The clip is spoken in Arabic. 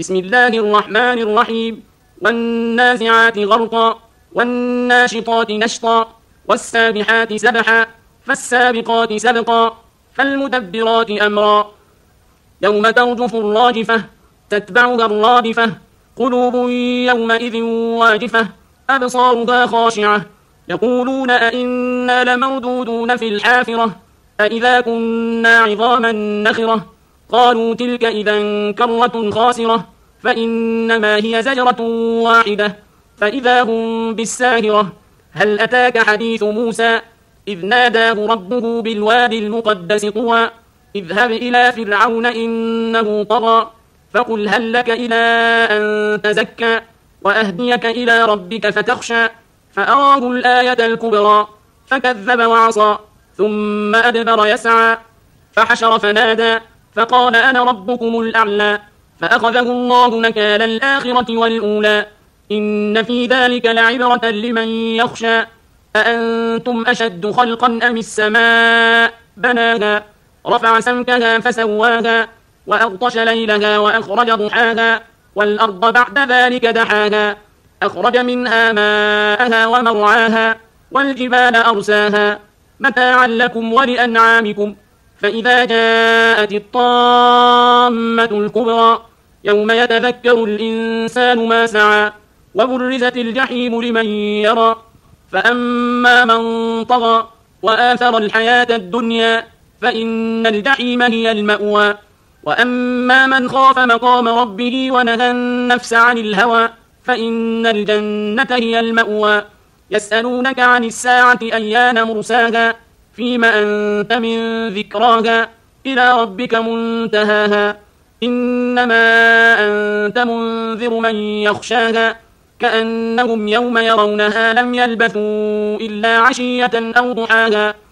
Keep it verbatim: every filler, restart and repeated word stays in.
بسم الله الرحمن الرحيم والنازعات غرقا والناشطات نشطا والسابحات سبحا فالسابقات سبقا فالمدبرات أمرا يوم ترجف الراجفة تتبعها الرادفة قلوب يومئذ واجفة أبصارها خاشعة يقولون أئنا لمردودون في الحافرة أئذا كنا عظاما نخرة قالوا تلك إذا كرة خاسرة فإنما هي زجرة واحدة فإذا هم بالساهرة هل أتاك حديث موسى إذ ناداه ربه بالوادي المقدس طوى اذهب إلى فرعون إنه طغى فقل هل لك إلى أن تزكى وأهديك إلى ربك فتخشى فأراه الآية الكبرى فكذب وعصى ثم أدبر يسعى فحشر فنادى فقال أنا ربكم الأعلى فأخذه الله نكال الآخرة والأولى إن في ذلك لعبرة لمن يخشى أأنتم أشد خلقا أم السماء بناها رفع سمكها فسواها وأغطش ليلها وأخرج ضحاها والأرض بعد ذلك دحاها أخرج منها ماءها ومرعاها والجبال أرساها متاعا لكم ولأنعامكم فإذا جاءت الطامة الكبرى يوم يتذكر الإنسان ما سعى وبرزت الجحيم لمن يرى فأما من طغى وآثر الحياة الدنيا فإن الجحيم هي المأوى وأما من خاف مقام ربه ونهى النفس عن الهوى فإن الجنة هي المأوى يسألونك عن الساعة أيان مرساها فيما أنت من ذكراها إلى ربك منتهاها إنما أنت منذر من يخشاها كأنهم يوم يرونها لم يلبثوا إلا عشية أو ضحاها